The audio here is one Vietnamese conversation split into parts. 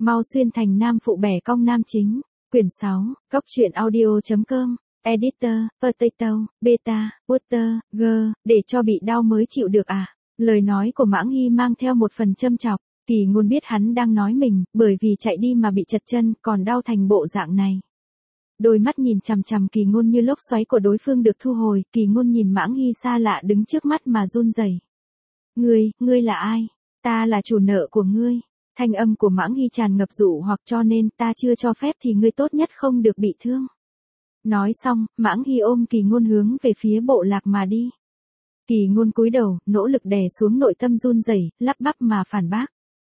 Mau xuyên thành nam phụ bẻ cong nam chính. Quyển 6, Cốc truyện audio.com, Editor, Potato, Beta, Water, G, để cho bị đau mới chịu được à? Lời nói của Mãng Hy mang theo một phần châm chọc, Kỳ Ngôn biết hắn đang nói mình, bởi vì chạy đi mà bị chật chân, còn đau thành bộ dạng này. Đôi mắt nhìn chằm chằm Kỳ Ngôn như lốc xoáy của đối phương được thu hồi, Kỳ Ngôn nhìn Mãng Hy xa lạ đứng trước mắt mà run rẩy. Ngươi là ai? Ta là chủ nợ của ngươi. Thanh âm của Mãng Hy tràn ngập dụ hoặc, cho nên ta chưa cho phép thì ngươi tốt nhất không được bị thương. Nói xong, Mãng Hy ôm Kỳ Ngôn hướng về phía bộ lạc mà đi. Kỳ Ngôn cúi đầu, nỗ lực đè xuống nội tâm run rẩy, lắp bắp mà phản bác.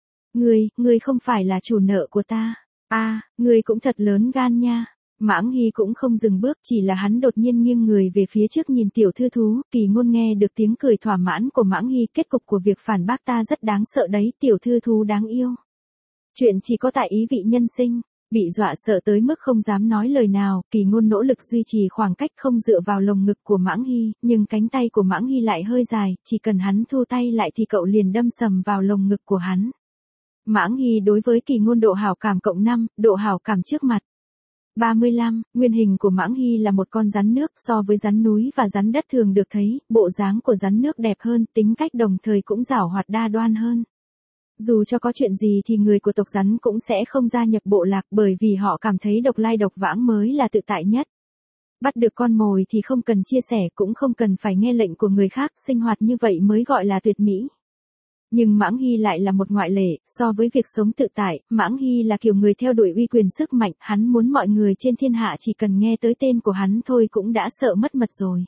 Ngươi không phải là chủ nợ của ta. Ngươi cũng thật lớn gan nha. Mãng Hy cũng không dừng bước, chỉ là hắn đột nhiên nghiêng người về phía trước nhìn tiểu thư thú. Kỳ Ngôn nghe được tiếng cười thỏa mãn của Mãng Hy, kết cục của việc phản bác ta rất đáng sợ đấy, tiểu thư thú đáng yêu. Chuyện chỉ có tại ý vị nhân sinh. Bị dọa sợ tới mức không dám nói lời nào, Kỳ Ngôn nỗ lực duy trì khoảng cách không dựa vào lồng ngực của Mãng Hy, nhưng cánh tay của Mãng Hy lại hơi dài, chỉ cần hắn thu tay lại thì cậu liền đâm sầm vào lồng ngực của hắn. Mãng Hy đối với Kỳ Ngôn độ hảo cảm cộng 5, độ hảo cảm trước mặt 35, nguyên hình của Mãng Hy là một con rắn nước, so với rắn núi và rắn đất thường được thấy, bộ dáng của rắn nước đẹp hơn, tính cách đồng thời cũng giảo hoạt đa đoan hơn. Dù cho có chuyện gì thì người của tộc rắn cũng sẽ không gia nhập bộ lạc, bởi vì họ cảm thấy độc lai độc vãng mới là tự tại nhất. Bắt được con mồi thì không cần chia sẻ, cũng không cần phải nghe lệnh của người khác, sinh hoạt như vậy mới gọi là tuyệt mỹ. Nhưng Mãng Hy lại là một ngoại lệ, so với việc sống tự tại, Mãng Hy là kiểu người theo đuổi uy quyền sức mạnh, hắn muốn mọi người trên thiên hạ chỉ cần nghe tới tên của hắn thôi cũng đã sợ mất mật rồi.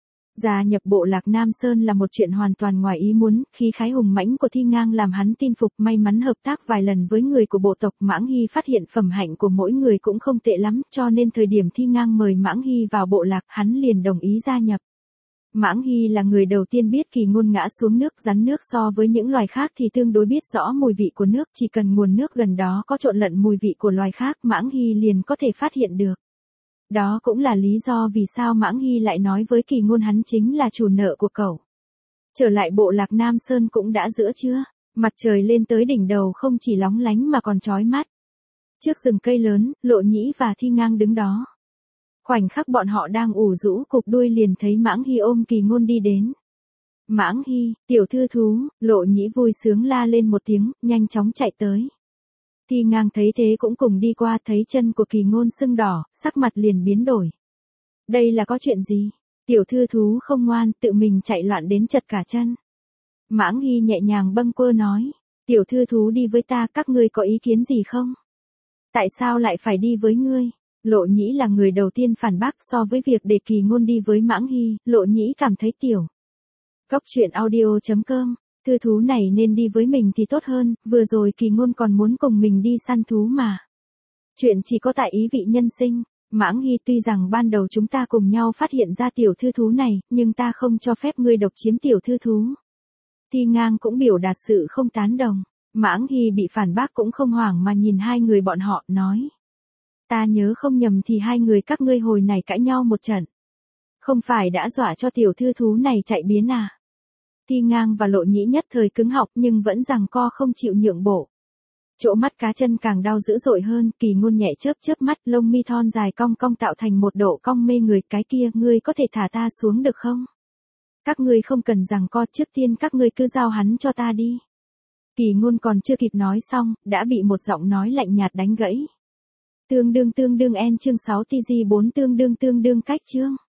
Gia nhập bộ lạc Nam Sơn là một chuyện hoàn toàn ngoài ý muốn, khí khái hùng mãnh của Thi Ngang làm hắn tin phục, may mắn hợp tác vài lần với người của bộ tộc. Mãng Hy phát hiện phẩm hạnh của mỗi người cũng không tệ lắm, cho nên thời điểm Thi Ngang mời Mãng Hy vào bộ lạc, hắn liền đồng ý gia nhập. Mãng Hy là người đầu tiên biết Kỳ Ngôn ngã xuống nước. Rắn nước so với những loài khác thì tương đối biết rõ mùi vị của nước, chỉ cần nguồn nước gần đó có trộn lẫn mùi vị của loài khác, Mãng Hy liền có thể phát hiện được. Đó cũng là lý do vì sao Mãng Hy lại nói với Kỳ Ngôn hắn chính là chủ nợ của cậu. Trở lại bộ lạc Nam Sơn cũng đã giữa trưa, mặt trời lên tới đỉnh đầu không chỉ lóng lánh mà còn chói mắt. Trước rừng cây lớn, Lộ Nhĩ và Thi Ngang đứng đó. Khoảnh khắc bọn họ đang ủ rũ cục đuôi liền thấy Mãng Hy ôm Kỳ Ngôn đi đến. Mãng Hy, tiểu thư thú, Lộ Nhĩ vui sướng la lên một tiếng, nhanh chóng chạy tới. Thi Ngang thấy thế cũng cùng đi qua, thấy chân của Kỳ Ngôn sưng đỏ, sắc mặt liền biến đổi. Đây là có chuyện gì? Tiểu thư thú không ngoan, tự mình chạy loạn đến chật cả chân. Mãng Hy nhẹ nhàng bâng quơ nói, tiểu thư thú đi với ta, các ngươi có ý kiến gì không? Tại sao lại phải đi với ngươi? Lộ Nhĩ là người đầu tiên phản bác. So với việc để Kỳ Ngôn đi với Mãng Hy, Lộ Nhĩ cảm thấy tiểu. Cốc truyện audio.com, thư thú này nên đi với mình thì tốt hơn, vừa rồi Kỳ Ngôn còn muốn cùng mình đi săn thú mà. Chuyện chỉ có tại ý vị nhân sinh. Mãng Hy, tuy rằng ban đầu chúng ta cùng nhau phát hiện ra tiểu thư thú này, nhưng ta không cho phép ngươi độc chiếm tiểu thư thú. Thi Ngang cũng biểu đạt sự không tán đồng. Mãng Hy bị phản bác cũng không hoảng mà nhìn hai người bọn họ, nói. Ta nhớ không nhầm thì hai người các ngươi hồi này cãi nhau một trận. Không phải đã dọa cho tiểu thư thú này chạy biến à? Thi Ngang và Lộ Nhĩ nhất thời cứng họng nhưng vẫn giằng co không chịu nhượng bộ. Chỗ mắt cá chân càng đau dữ dội hơn, Kỳ Ngôn nhẹ chớp mắt, lông mi thon dài cong cong tạo thành một độ cong mê người. Cái kia, ngươi có thể thả ta xuống được không? Các ngươi không cần giằng co, trước tiên các ngươi cứ giao hắn cho ta đi. Kỳ Ngôn còn chưa kịp nói xong, đã bị một giọng nói lạnh nhạt đánh gãy. Tương đương chương 6 TG4 tương đương cách chương.